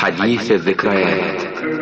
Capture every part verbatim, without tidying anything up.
حديث الذكريات.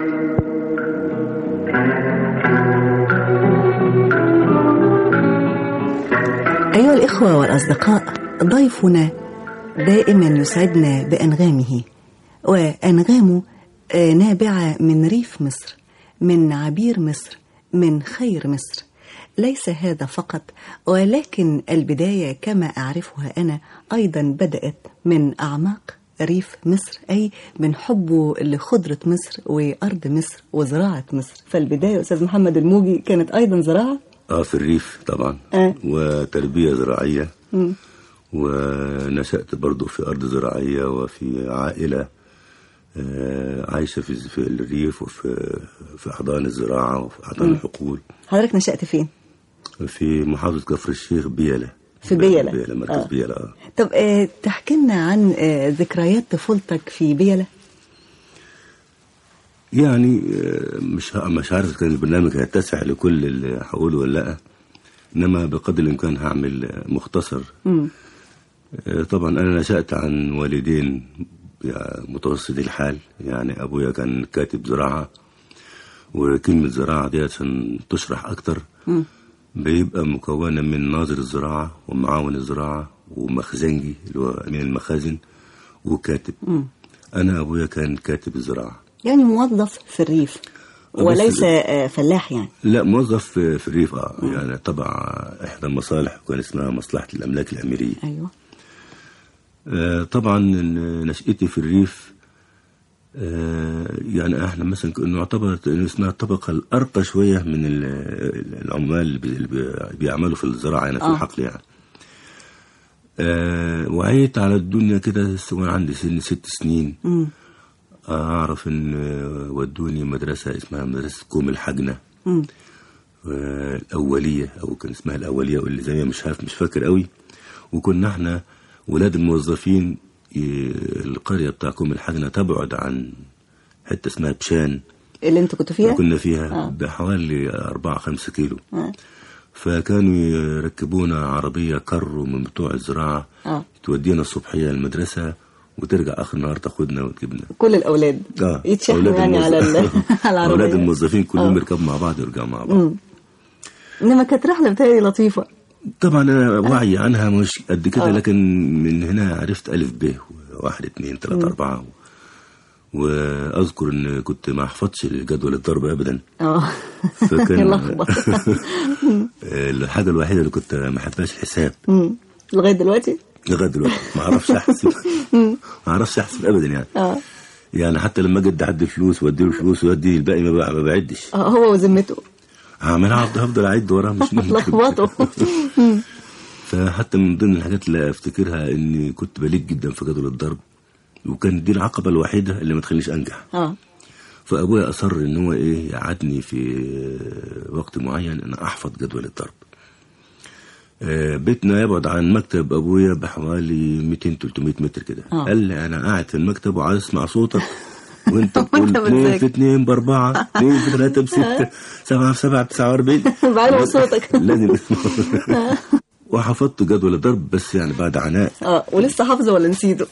أيها الإخوة والأصدقاء، ضيفنا دائما يسعدنا بأنغامه، وأنغامه نابعة من ريف مصر، من عبير مصر، من خير مصر. ليس هذا فقط، ولكن البداية كما أعرفها أنا أيضا بدأت من أعماق ريف مصر، أي من حبه لخضرة مصر وأرض مصر وزراعة مصر. فالبداية أستاذ محمد الموجي كانت أيضا زراعة؟ آه في الريف طبعا. أه؟ وتربية زراعية. م. ونشأت برضو في أرض زراعية وفي عائلة عايشة في في الريف وفي في أحضان الزراعة وفي أحضان الحقول. حضرتك نشأت فين؟ في محافظة كفر الشيخ بيلة. في بيلة. بيلة مركز آه. بيلة. آه. طب آه تحكي لنا عن آه ذكريات طفولتك في بيلة؟ يعني آه مش مش عارف كان البرنامج هيتسع لكل اللي هقوله ولا لا، إنما بقدر الإمكان هعمل مختصر. م. آه طبعا أنا نشأت عن والدين متوسط الحال، يعني أبويا كان كاتب زراعة، وكلمة زراعة دي عشان تشرح أكتر م. بيبقى مكونة من ناظر الزراعة ومعاون الزراعة ومخزنجي اللي هو أمين المخازن وكاتب. م. أنا أبويا كان كاتب الزراعة، يعني موظف في الريف وليس فلاح يعني. لا موظف في الريف. آه يعني تبع إحدى المصالح كان اسمها مصلحة الأملاك الأميرية. أيوة. آه طبعا نشأتي في الريف، آه يعني احنا مثلا نعتبر اسمها الطبقة الأرقى شوية من العمال اللي بيعملوا في الزراعة يعني في آه. الحقل يعني. آه وعيت على الدنيا كده وانا عندي سن ست سنين. م. أعرف إن ودوني مدرسة اسمها مدرسة كوم الحجنة. م. آه الأولية أو كان اسمها الأولية واللي زي مش عارف مش فاكر قوي. وكنا احنا ولاد الموظفين. القرية بتاع كوم الحجنة تبعد عن حتة اسمها بشان اللي انتوا كنتوا فيها؟ كنا فيها آه. بحوالي أربعة خمسة كيلو. آه. فكانوا يركبونا عربية كرو من بتوع الزراعة. آه. تودينا الصبحية المدرسة وترجع آخر النهار تاخدنا وتجيبنا كل الأولاد. آه. يتشحنوا يعني على العربية. أولاد الموظفين كلهم آه. يركبوا مع بعض ويرجعوا مع بعض. م. إنما كانت رحلة بتهيألي لطيفة. طبعا أنا وعي عنها مش قد كده. آه. لكن من هنا عرفت ألف ب واحد اثنين ثلاثة أربعة. وأذكر إن كنت ما أحفظش جدول الضرب أبدا. آه. فكان الحاجة الوحيدة اللي كنت ما أحبهاش الحساب. لغاية دلوقتي؟ لغاية دلوقتي ما أعرفش أحسب. ما أعرفش أحسب أبدا يعني. آه. يعني حتى لما أجد أعد فلوس وأديله فلوس وأدي الباقي ما بعدش. آه هو وذمته. هعملها هفضل أعد وراها مش ممكن. لخبطه. فحتى من ضمن الحاجات اللي افتكرها اني كنت بليد جدا في جدول الضرب، وكان دي العقبه الوحيده اللي ما تخلينيش انجح. اه فابويا اصر ان هو ايه يقعدني في وقت معين ان احفظ جدول الضرب. آه بيتنا يبعد عن مكتب ابويا بحوالي مئتين ثلاثمئة متر كده. آه. قال لي انا قاعد في المكتب وعايز اسمع صوتك وانت بتقول اثنين في اثنين باربعة اثنين في ثلاثة بستة سبعة في سبعة تسعة واربعين. بعلم صوتك لازم وحفظت جدول الضرب بس يعني بعد عناء. اه ولسه حافظه ولا نسيته؟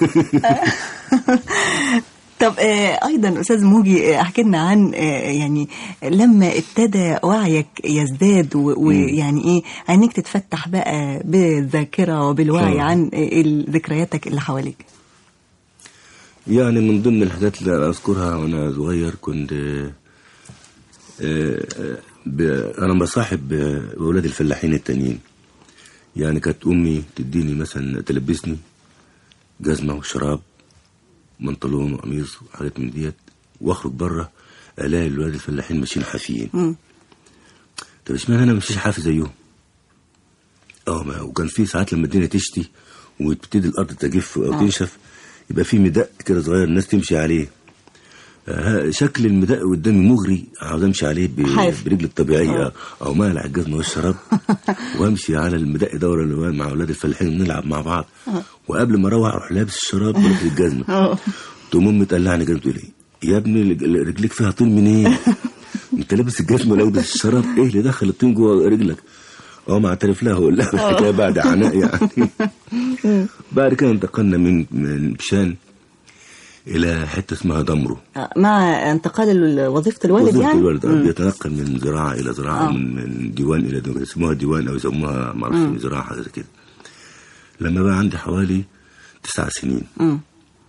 طب آه ايضا استاذ موجي احكي لنا عن آه يعني لما ابتدى وعيك يزداد ويعني ايه عينيك تتفتح بقى بالذاكره وبالوعي عن آه ذكرياتك اللي حواليك. يعني من ضمن الحاجات اللي اذكرها وانا صغير كنت آه آه انا بصاحب اولاد الفلاحين التانيين. يعني كانت امي تديني مثلا تلبسني جزمه وشراب منطلون وقميص وحاجات من ديت واخرج بره الاقي الولاد الفلاحين ماشيين حافيين. طب اشمعنى انا مش حافي زيهم؟ اه وكان في ساعات لما الدنيا تشتي وتبتدي الارض تجف او تنشف يبقى في مدق كده صغير الناس تمشي عليه. آه شكل المدق قدامي مغري، عاوز امشي عليه برجل الطبيعيه آه. او مالع الجزمه والشراب وامشي على المدق دوره مع اولاد الفلاحين ونلعب مع بعض. آه. وقبل ما اروح اروح لابس الشراب ولابس الجزمه. اه تقوم امي تقلعني كده تقول لي يا ابني رجليك فيها طين منين؟ انت لابس الجزمه ولابس الشراب، ايه اللي دخل الطين جوه رجلك؟ اه ما اعترف لها واقول لها الحكايه بعد عناء يعني. بعد كده انتقلنا من من بشان الى حته اسمها دمرو. مع انتقال وظيفه الوالد وظيفة يعني الوالد آه، بيتنقل من زراعه الى زراعه، آه. من, من ديوان الى ديوان، يسموها ديوان او يسموها ما اعرفش زراعه حاجه زي كده. لما بقى عندي حوالي تسع سنين م.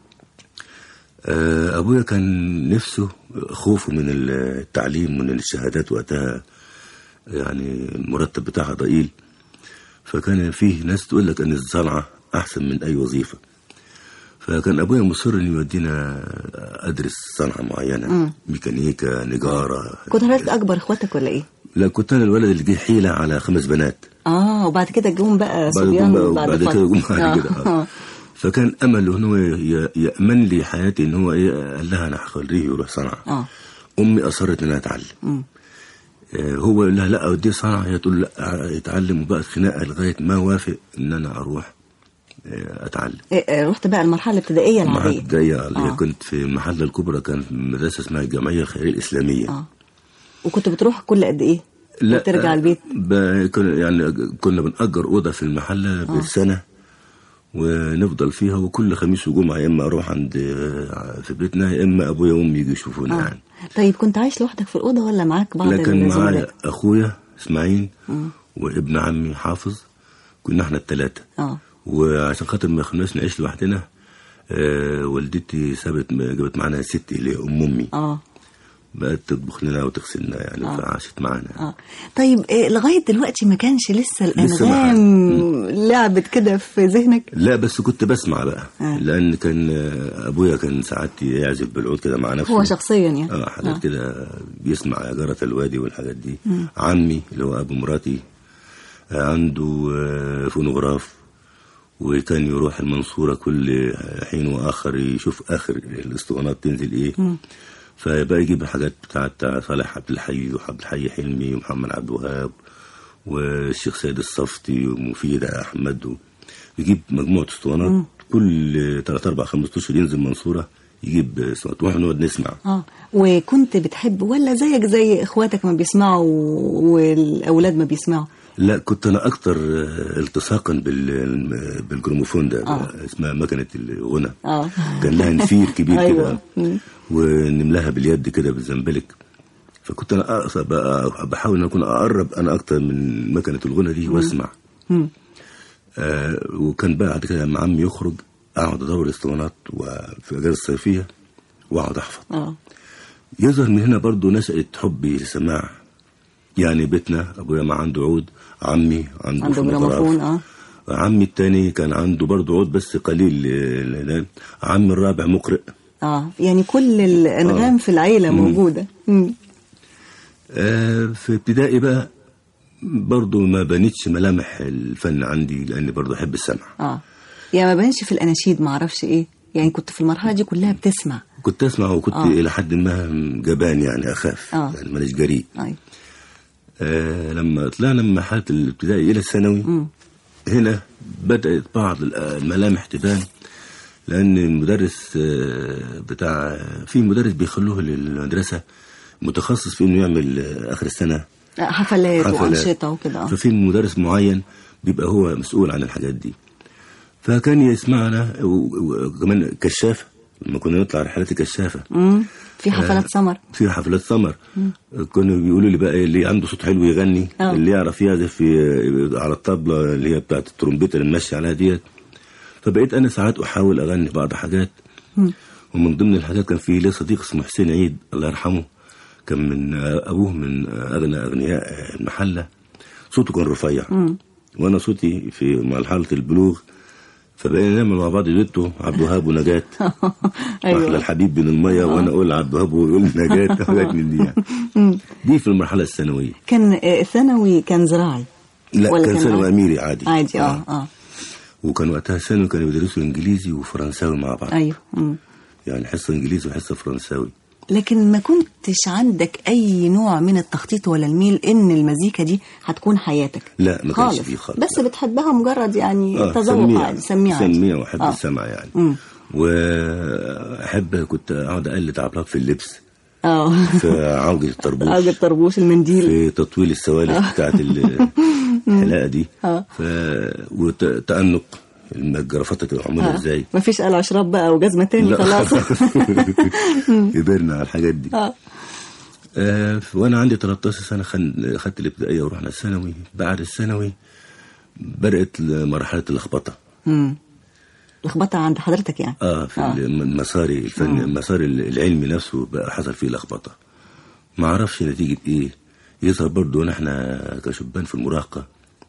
آه، ابويا كان نفسه، خوفه من التعليم ومن الشهادات وقتها يعني المرتب بتاعها ضئيل، فكان فيه ناس تقول لك ان الصنعه احسن من اي وظيفه. فكان ابويا مصر ان يودينا ادرس صنعه معينه، م. ميكانيكا، نجاره. كنت حضرتك اكبر اخواتك ولا ايه؟ لا، كنت انا الولد اللي جه حيله على خمس بنات. اه وبعد كده جم بقى صبيان بعد, بعد, بعد كده جم بعد كده آه. فكان امله ان هو يامن لي حياتي، ان هو ايه، قال لها انا هخليه يروح صنعه. اه امي اصرت ان انا اتعلم. م. آه هو قال لها لا اوديه صنعه، هي تقول لا يتعلم، وبقت خناقه لغايه ما وافق ان انا اروح اتعلم. إيه رحت بقى المرحله الابتدائيه العاديه؟ المرحله الابتدائيه اللي آه. كنت في المحله الكبرى، كان في مدرسه اسمها الجمعيه الخيريه الاسلاميه. اه وكنت بتروح كل قد ايه؟ لا ترجع البيت؟ يعني كنا بنأجر اوضه في المحله آه. بالسنه، ونفضل فيها، وكل خميس وجمعه يا اما اروح عند في بيتنا، يا اما ابويا وامي يجوا يشوفونا آه. يعني. طيب كنت عايش لوحدك في الاوضه ولا معاك بعض الزملاء؟ لا، كان معايا الزملاء. اخويا اسماعيل وابن عمي حافظ، كنا احنا الثلاثه. اه وعشان خاطر ما خلناش نعيش لوحدنا، آه والدتي سابت جابت معانا ست اللي هي ام امي. اه بقت تطبخ لنا وتغسلنا يعني. آه. فعاشت معانا. اه طيب إيه لغايه دلوقتي ما كانش لسه الانغام لعبت كده في ذهنك؟ لا، بس كنت بسمع بقى. آه. لان كان ابويا كان ساعات يعزف بالعود كده مع نفسه، هو شخصيا يعني اه حاجات آه. كده بيسمع يا جارة الوادي والحاجات دي. م. عمي اللي هو ابو مراتي عنده فونوغراف، وكان يروح المنصورة كل حين وآخر يشوف آخر الاسطوانات تنزل إيه. م. فيبقى يجيب الحاجات بتاعت صالح عبد الحي وعبد الحي حلمي ومحمد عبد الوهاب والشيخ سيد الصفتي ومفيد أحمد، يجيب مجموعة اسطوانات. م. كل ثلاث أربع خمس أشهر ينزل المنصورة يجيب اسطوانات، واحنا نقعد نسمع. اه وكنت بتحب ولا زيك زي إخواتك ما بيسمعوا والأولاد ما بيسمعوا؟ لا، كنت انا اكتر التصاقا بالجراموفون ده. آه. اسمها مكنه الغنى. اه كان لها نفير كبير أيوة. كده، ونملاها باليد كده بالزنبلك. فكنت انا بحاول ان اكون اقرب انا اكتر من مكنه الغنى دي واسمع. آه وكان بقى بعد كده لما عمي يخرج اقعد ادور الاسطوانات وفي الاجازه الصيفيه واقعد احفظ. اه يظهر من هنا برضو نشأت حبي للسماع. يعني بيتنا ابويا ما عنده عود، عمي عنده, عنده جراموفون. اه عمي التاني كان عنده برضه عود بس قليل. عمي الرابع مقرئ. اه يعني كل الانغام آه. في العيله مم. موجوده. مم. آه في ابتدائي بقى برضه ما بنتش ملامح الفن عندي، لاني برضه احب السمع. اه يعني ما بانش في الاناشيد، ما اعرفش ايه، يعني كنت في المرحله دي كلها بتسمع؟ كنت اسمع، وكنت آه. الى حد ما جبان يعني، اخاف. آه. يعني ماليش جريء. أيوة. آه لما طلعنا من مرحله الابتدائي الى الثانوي، م. هنا بدات بعض الملامح تبان، لان المدرس آه بتاع في مدرس بيخلوه للمدرسه متخصص في انه يعمل اخر السنه حفلات, حفلات. وانشطه وكده. ففي مدرس معين بيبقى هو مسؤول عن الحاجات دي، فكان يسمعنا. وكمان كشافه، لما كنا نطلع رحلات كشافه. امم في حفلات آه سمر. في حفلات سمر. كانوا بيقولوا لي بقى اللي عنده صوت حلو يغني. أوه. اللي يعرف يعزف على الطبلة اللي هي بتاعت الترومبيت اللي ماشي عليها ديت. فبقيت انا ساعات احاول اغني بعض حاجات. مم. ومن ضمن الحاجات كان في لي صديق اسمه حسين عيد الله يرحمه، كان من ابوه من اغنى اغنياء المحله، صوته كان رفيع. مم. وانا صوتي في مرحله البلوغ، فبقينا نعمل مع بعض دويتو عبد الوهاب ونجاة. أيوة. احلى الحبيب بين الميه. وانا اقول عبد الوهاب ويقول نجاة. حاجات من دي يعني. دي في المرحله الثانويه. كان ثانوي كان زراعي؟ لا، كان ثانوي اميري عادي. عادي. اه اه وكان وقتها ثانوي كانوا بيدرسوا انجليزي وفرنساوي مع بعض. ايوه. مم. يعني حصه انجليزي وحصه فرنساوي. لكن ما كنتش عندك اي نوع من التخطيط ولا الميل ان المزيكا دي هتكون حياتك؟ لا، ما كانش فيه خالص. بس لا. بتحبها مجرد يعني آه تذوق عادي، سميها سميها واحب آه. السمع يعني. م. واحب كنت اقعد اقلد عبلات في اللبس. اه في عوجة الطربوش. عوجة الطربوش، المنديل، في تطويل السوالف بتاعت الحلاقه دي. اه ف... وتأنق الجرافات تبقى معموله ازاي. مفيش قلع شراب بقى وجزمه تاني خلاص. كبرنا على الحاجات دي. اه آه وانا عندي تلتاشر سنه خدت الابتدائيه ورحنا الثانوي. بعد الثانوي بدات مرحله اللخبطه. امم لخبطه عند حضرتك يعني؟ اه في آه. مساري الفني، المسار العلمي نفسه بقى حصل فيه لخبطه، ما اعرفش نتيجه ايه. يظهر برضه ان احنا كشبان في المراهقه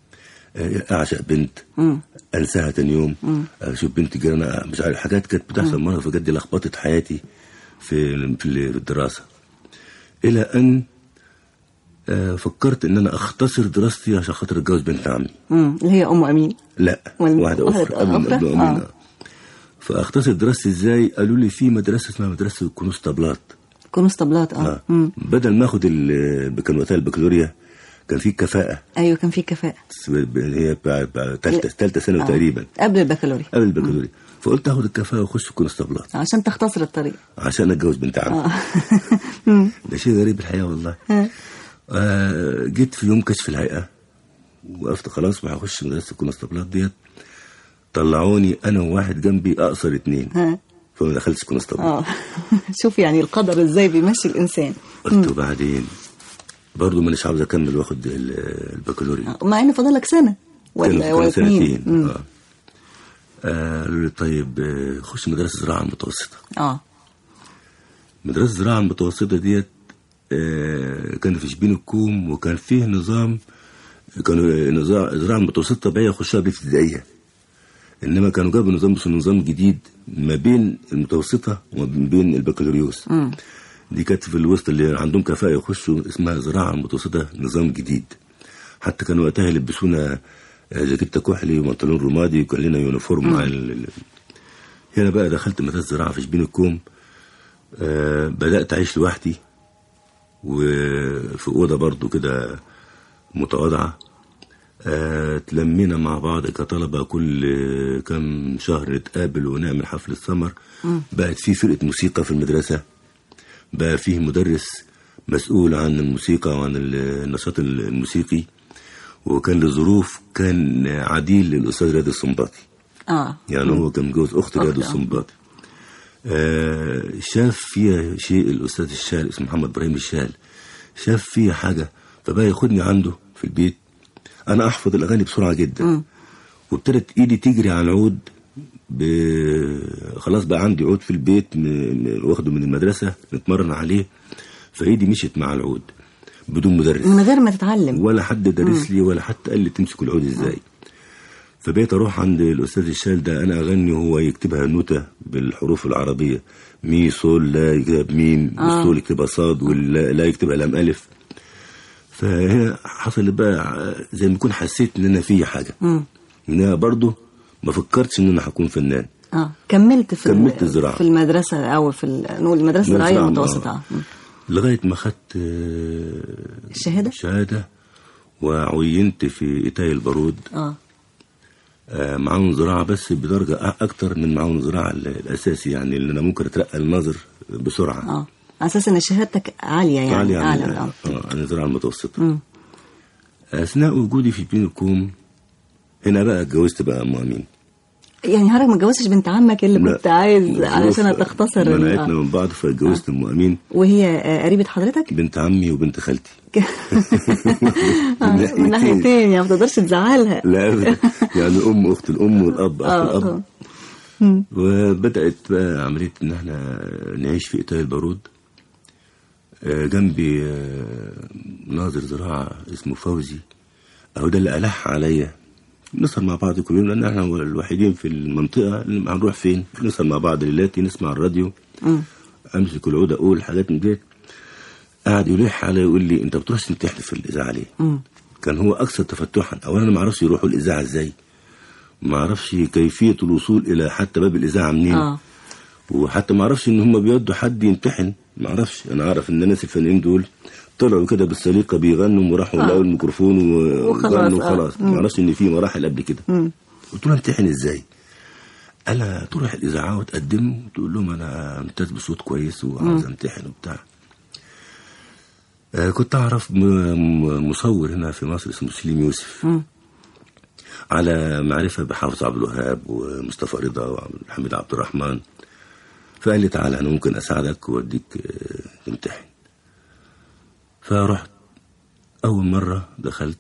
اعشق بنت مم. انساها تاني يوم، اشوف بنت جيرانها، مش عارف، حاجات كانت بتحصل مره فجد لخبطت حياتي في في الدراسه، الى ان فكرت ان انا اختصر دراستي عشان خاطر اتجوز بنت عمي امم اللي هي ام امين. لا واحده اخرى قبل ام امين. آه. فاختصر دراستي ازاي؟ قالوا لي في مدرسه اسمها مدرسه كونستابلات. كونستابلات اه, آه. بدل ما اخد كان وقتها البكالوريا كان في كفاءه. ايوه كان في كفاءه، هي ثالثه ثالثه ثانوي آه. تقريبا قبل البكالوريا. قبل البكالوريا فقلت اخد الكفاءه واخش كونستابلات عشان تختصر الطريق، عشان اتجوز بنت عمي. آه. ده شيء غريب الحقيقه والله. آه. آه جيت في يوم كشف الهيئه وقفت خلاص ما هخش مدرسه الكونستابلات ديت، طلعوني انا وواحد جنبي اقصر اتنين آه. فما دخلتش كونستابلات. اه شوف يعني القدر ازاي بيمشي الانسان. قلت وبعدين برضه مانيش عاوز اكمل واخد البكالوريا مع ان فاضلك سنه ولا ولا سنتين. اه قالوا لي طيب خش مدرسه زراعه المتوسطه. اه مدرسه زراعه المتوسطه ديت آه كان في شبين الكوم، وكان فيه نظام، كانوا نظام زراعه المتوسطه طبيعيه يخشها بالابتدائيه، انما كانوا جابوا نظام بس نظام جديد ما بين المتوسطه وما بين البكالوريوس. م. دي كانت في الوسط اللي عندهم كفاءه يخشوا، اسمها زراعه المتوسطه، نظام جديد. حتى كانوا وقتها يلبسونا جاكيته كحلي وبنطلون رمادي وكان لنا يونيفورم مع ال... هنا بقى دخلت مدرسه زراعه في شبين الكوم. آه بدات اعيش لوحدي وفي اوضه برضو كده متواضعه. آه تلمينا مع بعض كطلبه كل كم شهر نتقابل ونعمل حفله سمر. بقت في فرقه موسيقى في المدرسه، بقى فيه مدرس مسؤول عن الموسيقى وعن النشاط الموسيقي، وكان لظروف كان عديل للاستاذ رياض السنباطي. اه يعني هو كان متجوز اخت رياض السنباطي. آه شاف فيها شيء الاستاذ الشال اسمه محمد ابراهيم الشال، شاف فيها حاجه فبقى ياخدني عنده في البيت. انا احفظ الاغاني بسرعه جدا م. وابتدت ايدي تجري على العود. ب... خلاص بقى عندي عود في البيت م... واخده من المدرسه نتمرن عليه، فايدي مشيت مع العود بدون مدرس، من غير ما تتعلم ولا حد درس لي ولا حتى قال لي تمسك العود ازاي. فبقيت اروح عند الاستاذ الشال ده انا اغني وهو يكتبها نوتة بالحروف العربيه، مي صول لا يكتبها بميم، آه. الصول يكتبها صاد ولا لا يكتبها لام الف. فهنا حصل بقى زي ما يكون حسيت ان انا في حاجه، ان انا برضه ما فكرتش ان انا هكون فنان. اه كملت في كملت الزراعه في المدرسه او في نقول المدرسه الزراعيه المتوسطه آه. لغايه ما خدت الشهاده الشهاده وعينت في إتاي البارود. اه آه معاون زراعه بس بدرجه اكتر من معاون زراعه الاساسي، يعني اللي انا ممكن اترقى الناظر بسرعه. اه على اساس ان شهادتك عاليه يعني عاليه اعلى. اه انا زراعه المتوسطه. اثناء وجودي في بين الكوم هنا بقى اتجوزت بقى ام امين. يعني حضرتك ما اتجوزتش بنت عمك اللي كنت عايز علشان تختصر منعتنا من بعض فاتجوزت ام امين. وهي قريبه حضرتك؟ بنت عمي وبنت خالتي. من ناحيتين يعني ما تقدرش تزعلها. لا ابدا، يعني الام اخت الام والاب اخت الاب. وبدات بقى عمليه ان احنا نعيش في إتاي البارود. جنبي ناظر زراعه اسمه فوزي، اهو ده اللي ألح عليا نسهر مع بعض كل يوم، لان احنا الوحيدين في المنطقه اللي هنروح فين نسهر مع بعض ليلاتي، نسمع الراديو، م. امسك العود اقول حاجات من ديت. قاعد يلح علي يقول لي انت بتروحش تمتحن في الاذاعه ليه؟ م. كان هو اكثر تفتحا. اولا انا ما اعرفش يروحوا الاذاعه ازاي، ما اعرفش كيفيه الوصول الى حتى باب الاذاعه منين. آه. وحتى ما اعرفش ان هم بيودوا حد يمتحن، ما اعرفش. انا اعرف ان الناس الفنانين دول طلعوا كده بالسليقه بيغنوا وراحوا لقوا آه. الميكروفون وغنوا وخلاص. آه. ما اعرفش ان في مراحل قبل كده. م. قلت له امتحن ازاي؟ قال تروح الاذاعه وتقدم وتقول لهم انا ممتاز بصوت كويس وعاوز امتحن وبتاع. آه كنت اعرف مصور هنا في مصر اسمه سليم يوسف. م. على معرفة بحافظ عبد الوهاب ومصطفى رضا وحميد عبد الرحمن. فقال لي تعالى أنا ممكن أساعدك وأديك تمتحن. فرحت أول مرة دخلت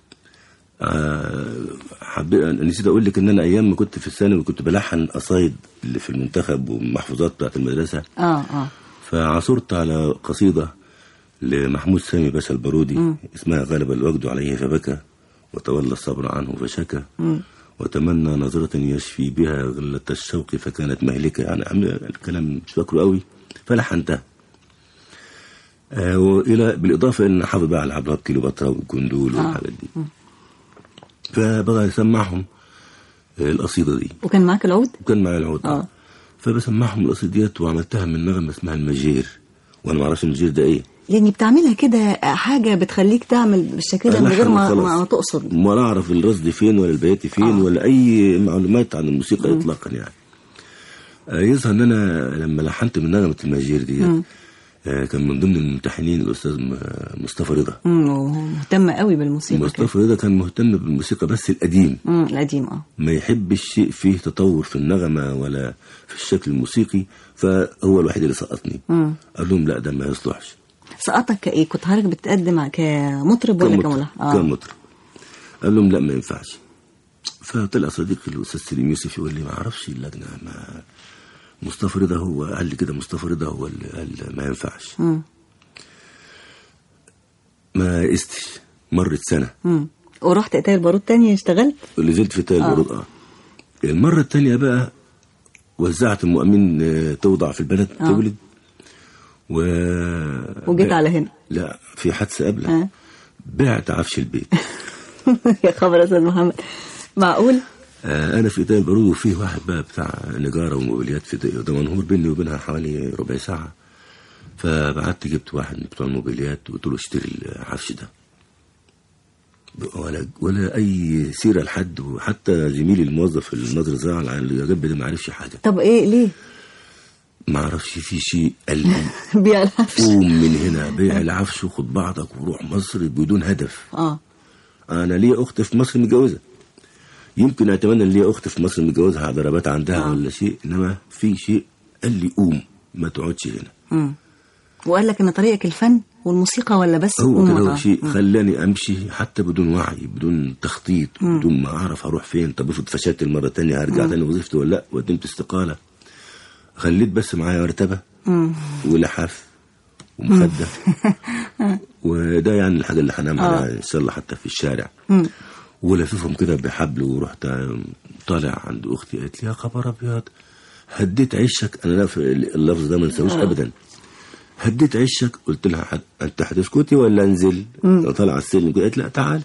حبيت نسيت أقول لك إن أنا أيام ما كنت في الثانوي كنت بلحن قصايد اللي في المنتخب والمحفوظات بتاعت المدرسة. اه اه فعثرت على قصيدة لمحمود سامي باشا البارودي م. اسمها غلب الوجد عليه فبكى وتولى الصبر عنه فشكى م. وتمنى نظرة يشفي بها غلة الشوق فكانت مهلكة. يعني الكلام مش فاكره قوي فلحنتها. آه وإلى بالإضافة إن حافظ بقى على عبد الوهاب كليوباترا والجندول آه. والحاجات دي. م. فبقى يسمعهم القصيدة دي. وكان معاك العود؟ وكان معايا العود اه. فبسمعهم القصيدة ديت وعملتها من نغمة اسمها المجير، وانا ما اعرفش المجير ده ايه. يعني بتعملها كده حاجة بتخليك تعمل بالشكل ده من غير ما, ما تقصد، ولا اعرف الرصد فين ولا البيات فين آه. ولا اي معلومات عن الموسيقى م. اطلاقا يعني. آه يظهر ان انا لما لحنت من نغمة المجير ديت آه كان من ضمن الممتحنين الاستاذ مصطفى رضا. امم مهتم قوي بالموسيقى. مصطفى رضا كان مهتم بالموسيقى بس القديم. امم القديم اه. ما يحبش شيء فيه تطور في النغمة ولا في الشكل الموسيقي، فهو الوحيد اللي سقطني. امم قال لهم لا ده ما يصلحش. سقطك كايه؟ كنت حضرتك بتقدم كمطرب ولا كملحن؟ اه كمطرب. قال لهم لا ما ينفعش. فطلع صديقي الاستاذ سليم يوسف يقول لي ما اعرفش اللجنه، ما مصطفى رضا هو قال لي كده، مصطفى رضا هو اللي قال ما ينفعش. امم ما قستش. مرت سنه. امم ورحت اتاي البارود تاني اشتغلت؟ نزلت في اتاي البارود اه. المره الثانيه بقى وزعت المؤمن توضع في البلد آه. تولد و... وجيت على هنا. لا في حادثه قبلها آه. بعت عفش البيت. يا خبر يا استاذ محمد، معقول؟ آه انا في اتاي البارود وفيه واحد بقى بتاع نجاره وموبيليات في ده منهور بيني وبينها حوالي ربع ساعه. فبعت جبت واحد من بتوع الموبيليات وقلت له اشتري العفش ده، ولا ولا اي سيره لحد، وحتى زميلي الموظف الناظر زعل على اللي جنب ده ما عرفش حاجه. طب ايه ليه؟ ما اعرفش في شيء قال لي بيع العفش، قوم من هنا بيع العفش وخد بعضك وروح مصر بدون هدف. اه انا ليا اخت في مصر متجوزه، يمكن اتمنى ان ليا اخت في مصر متجوزها على ضربات عندها آه. ولا شيء، انما في شيء قال لي قوم ما تقعدش هنا. امم وقال لك ان طريقك الفن والموسيقى ولا بس؟ هو كده هو شيء خلاني امشي حتى بدون وعي بدون تخطيط مم. بدون ما اعرف هروح فين. طب افرض فشلت المره الثانيه هرجع تاني وظيفتي ولا لا؟ وقدمت استقاله. خليت بس معايا مرتبه ولحاف ومخده وده يعني الحاجه اللي هنعمل عليها ان شاء الله حتى في الشارع. مم. ولففهم كده بحبل ورحت طالع عند اختي قالت لي يا خبر ابيض هديت عشك. انا اللفظ ده ما انساهوش ابدا. هديت عشك. قلت لها حد... انت هتسكتي ولا انزل؟ طالع على السلم قالت لا تعال.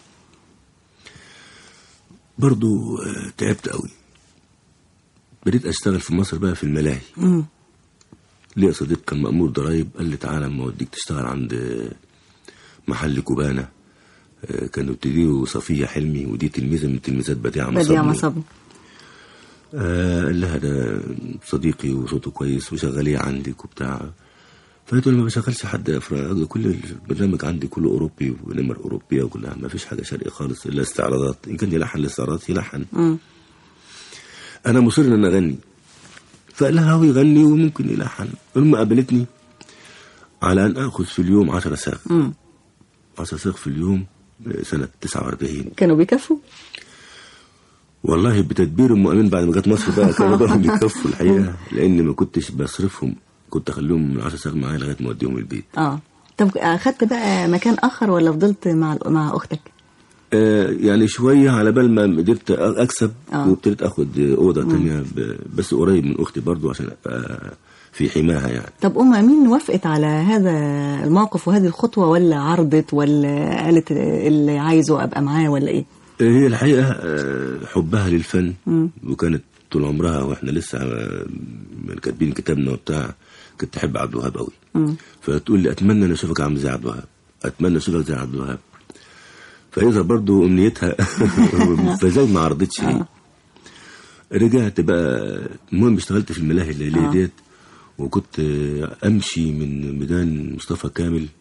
برضو تعبت قوي. بديت اشتغل في مصر بقى في الملاهي. ليا صديق كان مأمور ضرايب قال لي تعالى اما اوديك تشتغل عند محل كوبانا، كانوا بتديروا صفية حلمي ودي تلميذة من تلميذات بديعة مصبني. بديعة مصبني. آه قال لها ده صديقي وصوته كويس وشغاليه عندك وبتاع. فقلت له ما بشغلش حد افريقي، كل البرنامج عندي كله اوروبي ونمر اوروبيه وكلها، ما فيش حاجه شرقي خالص الا استعراضات. ان كان يلحن الاستعراضات يلحن. م. انا مصر ان انا اغني. فقال لها هو يغني وممكن يلحن. المهم قابلتني على ان اخذ في اليوم عشرة صاغ. عشرة صاغ في اليوم سنه تسعة وأربعين. كانوا بيكفوا؟ والله بتدبير المؤمن بعد ما جت مصر بقى كانوا بقى بيكفوا الحقيقه، لان ما كنتش بصرفهم، كنت اخليهم من عشرة صاغ معايا لغايه ما اوديهم البيت. اه طب اخدت بقى مكان اخر ولا فضلت مع مع اختك؟ آه يعني شويه على بال ما قدرت اكسب آه. وابتديت اخد اوضه ثانيه بس قريب من اختي برضو عشان ابقى في حماها يعني. طب ام امين وافقت على هذا الموقف وهذه الخطوه ولا عرضت ولا قالت اللي عايزه ابقى معاه ولا ايه؟ هي الحقيقه حبها للفن م. وكانت طول عمرها واحنا لسه كاتبين كتابنا وبتاع كنت تحب عبد الوهاب قوي. فتقول لي اتمنى ان اشوفك عامل زي عبد الوهاب، اتمنى اشوفك زي عبد الوهاب. فيظهر برضو امنيتها فزي ما عرضتش لي. رجعت بقى المهم اشتغلت في الملاهي الليليه ديت، وكنت امشي من ميدان مصطفى كامل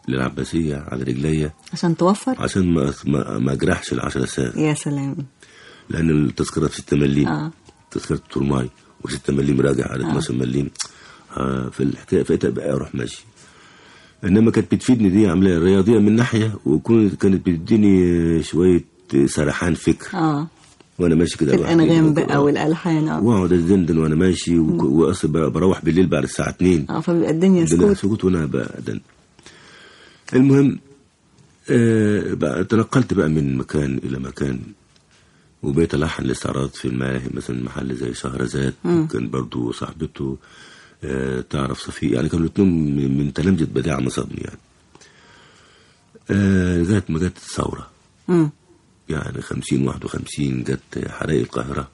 للعباسية على رجليا عشان توفر، عشان ما ما, ما اجرحش العشرة ساعات. يا سلام. لان التذكره بستة مليم، اه تذكره طرماي وستة مليم راجع على اتناشر مليم. آه في الحكايه فقيت بقى اروح ماشي. انما كانت بتفيدني دي عمليه رياضيه من ناحيه، وكانت بتديني شويه سرحان فكر اه وانا ماشي كده في الانغام بقى والالحان. اه واقعد ازندن وانا ماشي، واصل بروح بالليل بعد الساعه اتنين. اه فبيبقى الدنيا سكوت سكوت وانا بقى دن. المهم آه بقى تنقلت بقى من مكان الى مكان، وبقيت الحن الاستعراض في الملاهي، مثلا محل زي شهرزاد كان برضو صاحبته آه تعرف صفي، يعني كانوا الاثنين من, من تلامذة بديعة مصابني يعني. آه لغايه ما جت الثوره، امم يعني خمسين واحد وخمسين جت حرائق القاهره.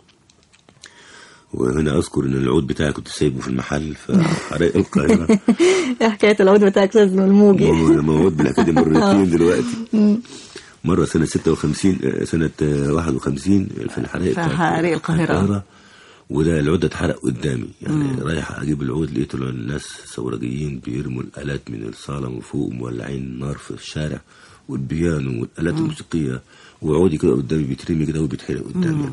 وهنا اذكر ان العود بتاعي كنت سايبه في المحل في حرائق القاهره. ايه حكايه العود بتاعك استاذ الموجي؟ موجود بالاكاديميه مرتين دلوقتي. مرة سنة ستة وخمسين، سنة واحد وخمسين في الحرائق في حرائق القاهرة، وده العود اتحرق قدامي يعني. مم. رايح اجيب العود لقيت الناس ثورجيين بيرموا الالات من الصالة من فوق، مولعين نار في الشارع، والبيانو والالات مم. الموسيقية، وعودي كده قدامي بيترمي كده وبيتحرق قدامي.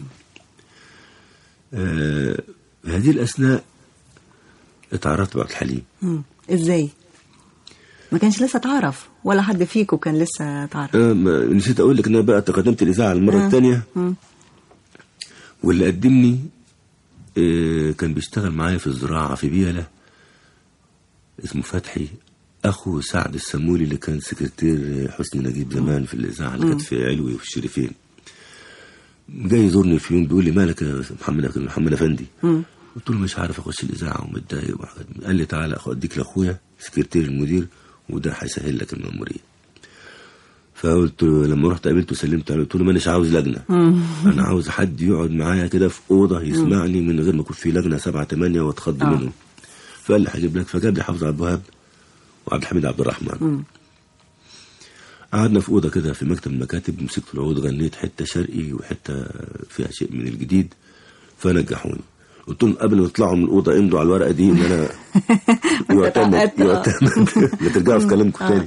آه هذه الاثناء اتعرفت بعبد الحليم. مم. ازاي؟ ما كانش لسه تعرف ولا حد فيكم كان لسه تعرف؟ آه نسيت اقول لك ان انا بقى تقدمت الاذاعه المره آه. الثانيه، واللي قدمني آه كان بيشتغل معايا في الزراعه في بيله، اسمه فتحي، اخو سعد السمولي اللي كان سكرتير حسني نجيب زمان في الاذاعه اللي كانت في علوي وفي الشريفين. جاي يزورني في يوم بيقول لي مالك يا محمد محمد افندي؟ قلت له مش عارف اخش الاذاعه ومتضايق. قال لي تعالى اوديك لاخويا سكرتير المدير، وده هيسهل لك المأمورية. فقلت لما رحت قابلته سلمت عليه، قلت له مانيش عاوز لجنة، انا عاوز حد يقعد معايا كده في اوضه يسمعني من غير ما يكون في لجنه سبعة ثمانية واتخض منهم. فقال لي هجيب لك، فجاب لي حافظ عبد الوهاب وعبد الحميد عبد الرحمن. قعدنا في اوضه كده في مكتب المكاتب، مسكت العود غنيت حته شرقي وحته فيها شيء من الجديد، فنجحوني. قلت لهم قبل ما تطلعوا من الاوضه امضوا على الورقه دي ان انا يعتمد يعتمد لا ترجعوا في كلامكم تاني.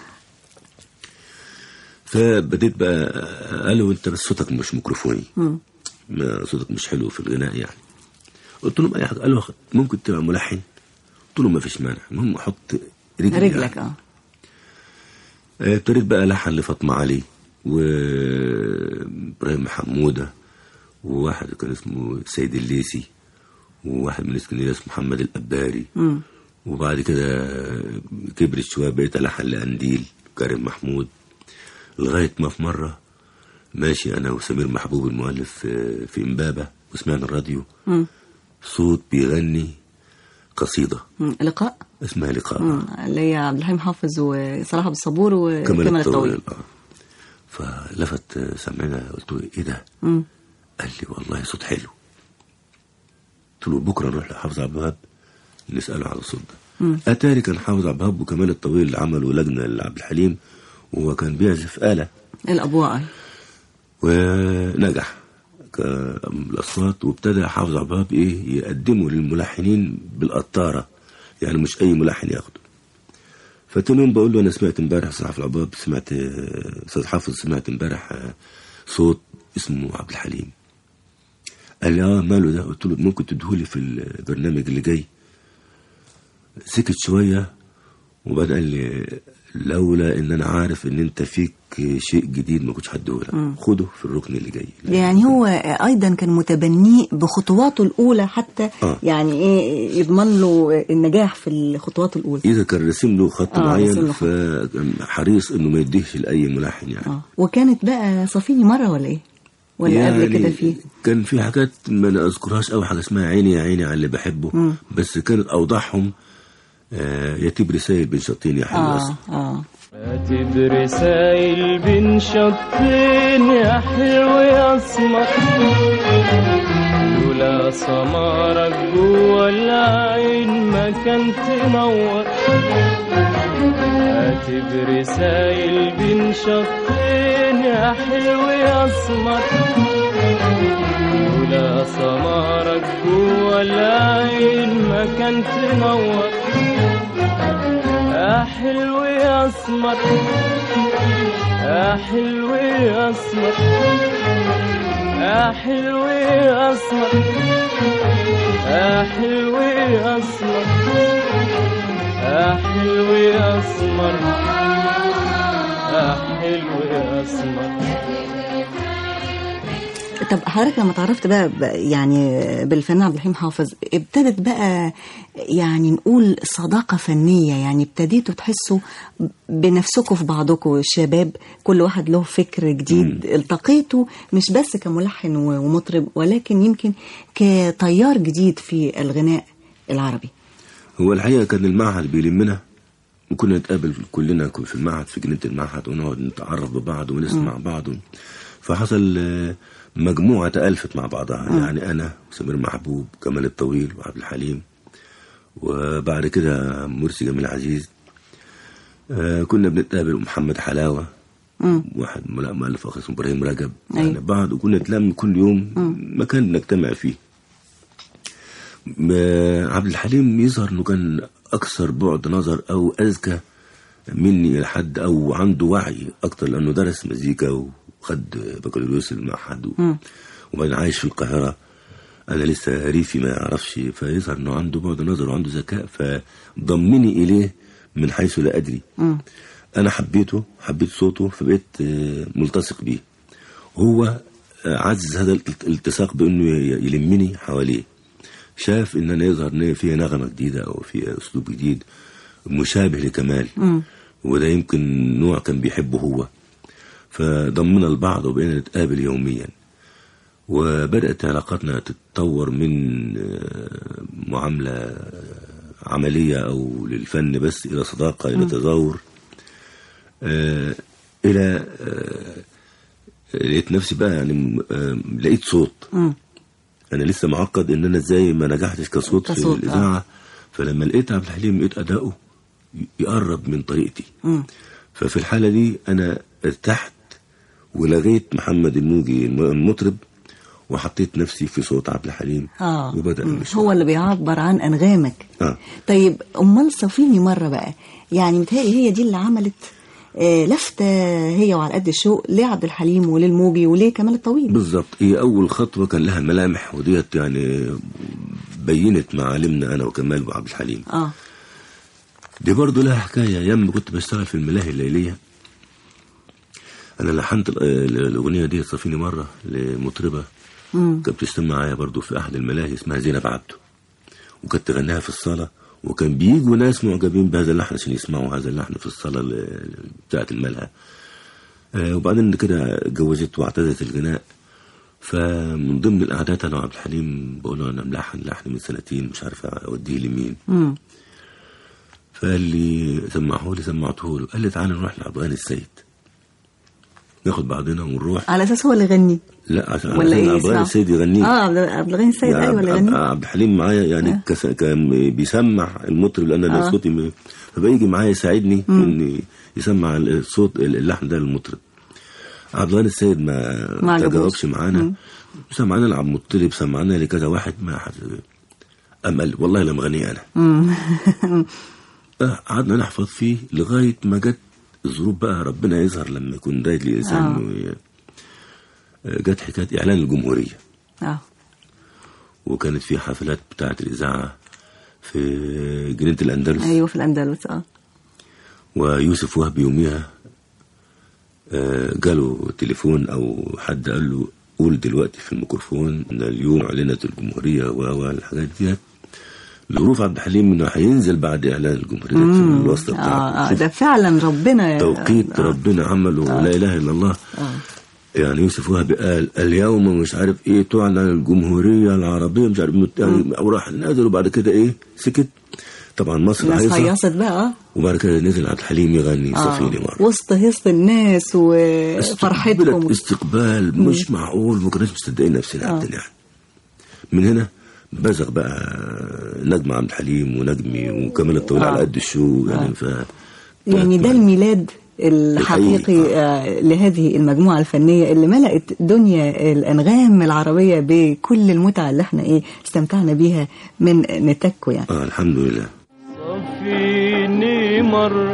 فبديت بقى، قالوا انت بس صوتك مش ميكروفوني، ما صوتك مش حلو في الغناء يعني. قلت لهم اي حاجه. قالوا ممكن تبقى ملحن؟ قلت لهم ما فيش مانع، المهم احط رجلي رجلك. اه ابتديت بقى لحن لفاطمه علي وابراهيم حموده، وواحد كان اسمه سيد الليسي، وواحد من اسكندريه اسمه محمد القباري. م. وبعد كده كبرت شويه بقيت الحن لانديل كريم محمود، لغايه ما في مره ماشي انا وسمير محبوب المؤلف في امبابه وسمعنا الراديو م. صوت بيغني قصيده م. لقاء اسمها لقاء اللي هي عبد الحليم حافظ وصلاح عبد الصبور وكمال الطويل. آه. فلفت سمعنا، قلت له ايه ده؟ م. قال لي والله صوت حلو. قلت له بكره نروح لحافظ عبد الوهاب نساله على الصوت ده. اتاري كان حافظ عبد الوهاب وكمال الطويل عملوا لجنه لعبد الحليم، وهو كان بيعزف آلة الأبواء ونجح الأصوات. وابتدى حافظ عبد الوهاب ايه يقدمه للملحنين بالقطاره، يعني مش اي ملحن ياخده. فتاني يوم بقول له انا سمعت امبارح استاذ حافظ عبد الوهاب، سمعت استاذ حافظ سمعت امبارح صوت اسمه عبد الحليم. قال لي اه ماله ده؟ قلت له ممكن تديهولي في البرنامج اللي جاي. سكت شويه وبعد قال لي لولا ان انا عارف ان انت فيك شيء جديد ما كنتش هديهولك، خده في الركن اللي جاي. يعني هو ايضا كان متبنيه بخطواته الاولى حتى آه. يعني ايه يضمن له النجاح في الخطوات الاولى. اذا كان رسم له خط آه معين فحريص انه ما يديهش لاي ملحن يعني. آه. وكانت بقى صفيني مره ولا ايه؟ ولا يعني قبل كده فيه؟ كان في حاجات ما انا اذكرهاش قوي، حاجه اسمها عيني يا عيني على اللي بحبه. م. بس كانت اوضحهم آه يتيب رسائل بين شطين يا حلو اه اه يتيب رسائل بين شطين يا حلو يا اسمر، لولا سمارك جوا العين ما كان تنور. يتيب رسائل بين شطين يا حلو يا اسمر، لولا سمارك جوا العين ما كان تنور. حلو يا اسمر يا حلو يا اسمر يا حلو يا اسمر يا حلو يا اسمر يا حلو يا اسمر يا حلو يا اسمر. طب حضرتك لما تعرفت بقى يعني بالفنان عبد الحليم حافظ ابتدت بقى يعني نقول صداقة فنية، يعني ابتديتوا تحسوا بنفسكم في بعضكم الشباب، كل واحد له فكر جديد، م. التقيتوا مش بس كملحن ومطرب ولكن يمكن كتيار جديد في الغناء العربي. هو الحقيقة كان المعهد بيلمنا وكنا نتقابل كلنا في المعهد في جنينة المعهد ونقعد نتعرف ببعض ونسمع م. بعض، فحصل مجموعة تألفت مع بعضها. م. يعني أنا وسمير محبوب كمال الطويل وعبد الحليم وبعد كده مرسي جميل عزيز. آه كنا بنتقابل محمد حلاوة م. واحد مؤلف آخر اسمه إبراهيم رجب. أي. يعني بعض وكنا نتلم كل يوم م. مكان نجتمع فيه. عبد الحليم يظهر انه كان اكثر بعد نظر او اذكى مني لحد او عنده وعي اكتر لانه درس مزيكا وخد بكالوريوس المعهد وبعدين عايش في القاهره. انا لسه ريفي ما يعرفش، فيظهر انه عنده بعد نظر وعنده ذكاء فضمني اليه من حيث لا ادري. م. انا حبيته حبيت صوته فبقيت ملتصق بيه. هو عزز هذا الالتصاق بانه يلمني حواليه، شاف ان انا يظهر ان فيها نغمه جديده او فيها اسلوب جديد مشابه لكمال م. وده يمكن نوع كان بيحبه هو، فضمنا البعض وبقينا نتقابل يوميا وبدات علاقاتنا تتطور من معامله عمليه او للفن بس الى صداقه الى تزاور آه الى آه لقيت نفسي بقى يعني آه لقيت صوت م. انا لسه معقد ان انا ازاي ما نجحتش كصوت في الاذاعه آه. فلما لقيت عبد الحليم لقيت اداؤه يقرب من طريقتي م. ففي الحاله دي انا ارتحت ولغيت محمد الموجي المطرب وحطيت نفسي في صوت عبد الحليم آه. وبدا المشوار. هو اللي بيعبر عن انغامك. آه. طيب امال صفيني مره بقى، يعني متهيألي هي دي اللي عملت آه لفتة هي وعلى قد الشوق لعبد الحليم وللموجي وليه كمال الطويل. بالظبط، هي أول خطوة كان لها ملامح وديت يعني بينت معالمنا أنا وكمال وعبد الحليم. آه. دي برضو لها حكاية. ياما كنت بشتغل في الملاهي الليلية أنا لحنت الأغنية دي صفيني مرة لمطربة كانت بتستمع معايا برضو في أحد الملاهي اسمها زينب عبده، وكانت تغنيها في الصالة وكان بيجوا ناس معجبين بهذا اللحن عشان يسمعوا هذا اللحن في الصالة بتاعة الملهى. آه وبعدين كده اتجوزت واعتزلت الغناء، فمن ضمن القعدات انا وعبد الحليم بقول له انا ملحن لحن من سنتين مش عارف اوديه لمين. فقال لي سمعه لي سمعته له، قال لي تعالى نروح لعبد الغني السيد ناخد بعضنا ونروح. على اساس هو اللي يغني لا عشان عبد الغني السيد يغني. اه عبد الغني السيد ايوه اللي يغني. عبد الحليم معايا يعني آه. كس... كان بيسمع المطرب لان انا آه. صوتي م... فبيجي معايا يساعدني ان يسمع الصوت اللحن ده للمطرب. عبد الغني السيد ما تجاوبش معانا، سمعنا لعب مطرب سمعنا لكذا واحد ما حد قام قال والله لما غني انا. قعدنا نحفظ فيه لغايه ما جت الظروف بقى ربنا يظهر لما يكون رايد للإنسان. آه. جت حكاية إعلان الجمهورية. آه. وكانت في حفلات بتاعة الإذاعة في جنينة الأندلس. أيوة في الأندلس. آه. ويوسف وهبي يوميها جاله تليفون أو حد قال له قول دلوقتي في الميكروفون إن اليوم أعلنت الجمهورية والحاجات دي. ظروف عبد الحليم انه هينزل بعد اعلان الجمهوريه في الوسط بتاعه. آه ده فعلا ربنا توقيت آه. ربنا عمله. آه. لا اله الا الله. آه. يعني يوسف وهبي قال اليوم مش عارف ايه تعلن الجمهوريه العربيه مش عارف يعني وراح نازل وبعد كده ايه سكت. طبعا مصر هيصت بقى. وبعد كده نزل عبد الحليم يغني آه. صفيني مره وسط هيص الناس وفرحتهم استقبال مش معقول ما كناش مصدقين نفسنا. آه. يعني من هنا بزغ بقى نجم عبد الحليم ونجمي وكمال الطويل آه. على قد الشو يعني. ف يعني ده الميلاد الحقيقي آه. لهذه المجموعة الفنية اللي ملأت دنيا الأنغام العربية بكل المتعة اللي احنا ايه استمتعنا بيها من نتكو يعني. اه الحمد لله. صفيني مرة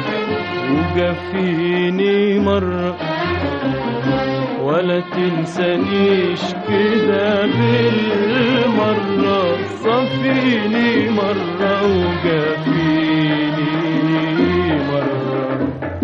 وجفيني مرة ولا تنسانيش كده بالمرة صفيني مرة وجفيني مرة.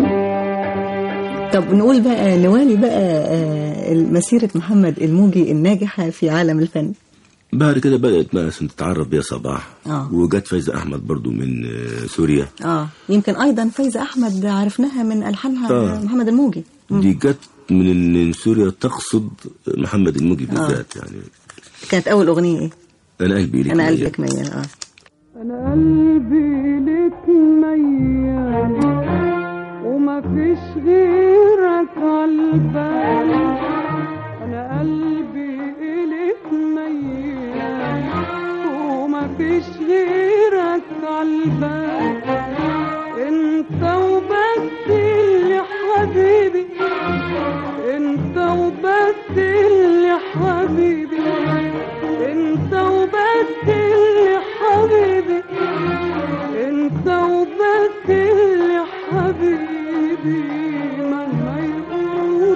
طب نقول بقى نوالي بقى مسيرة محمد الموجي الناجحة في عالم الفن. بعد كده بدأت مثلا تتعرف بيا صباح آه. وجت فايزة أحمد برضو من سوريا. اه يمكن أيضا فايزة أحمد عرفناها من ألحانها آه. محمد الموجي. م. دي جت من سوريا تقصد محمد الموجي بالذات. آه. يعني كانت أول أغنية إيه؟ أنا قلبي لك أنا قلبك ميال. اه أنا قلبي لك ميال وما فيش غيرك عالبال. أنا قلبي لك ميال وما فيش غيرك عالبال. انت وبس اللي حبيبي انت وبس اللي حبيبي انت وبس اللي حبيبي انت وبس اللي حبيبي مهما يقول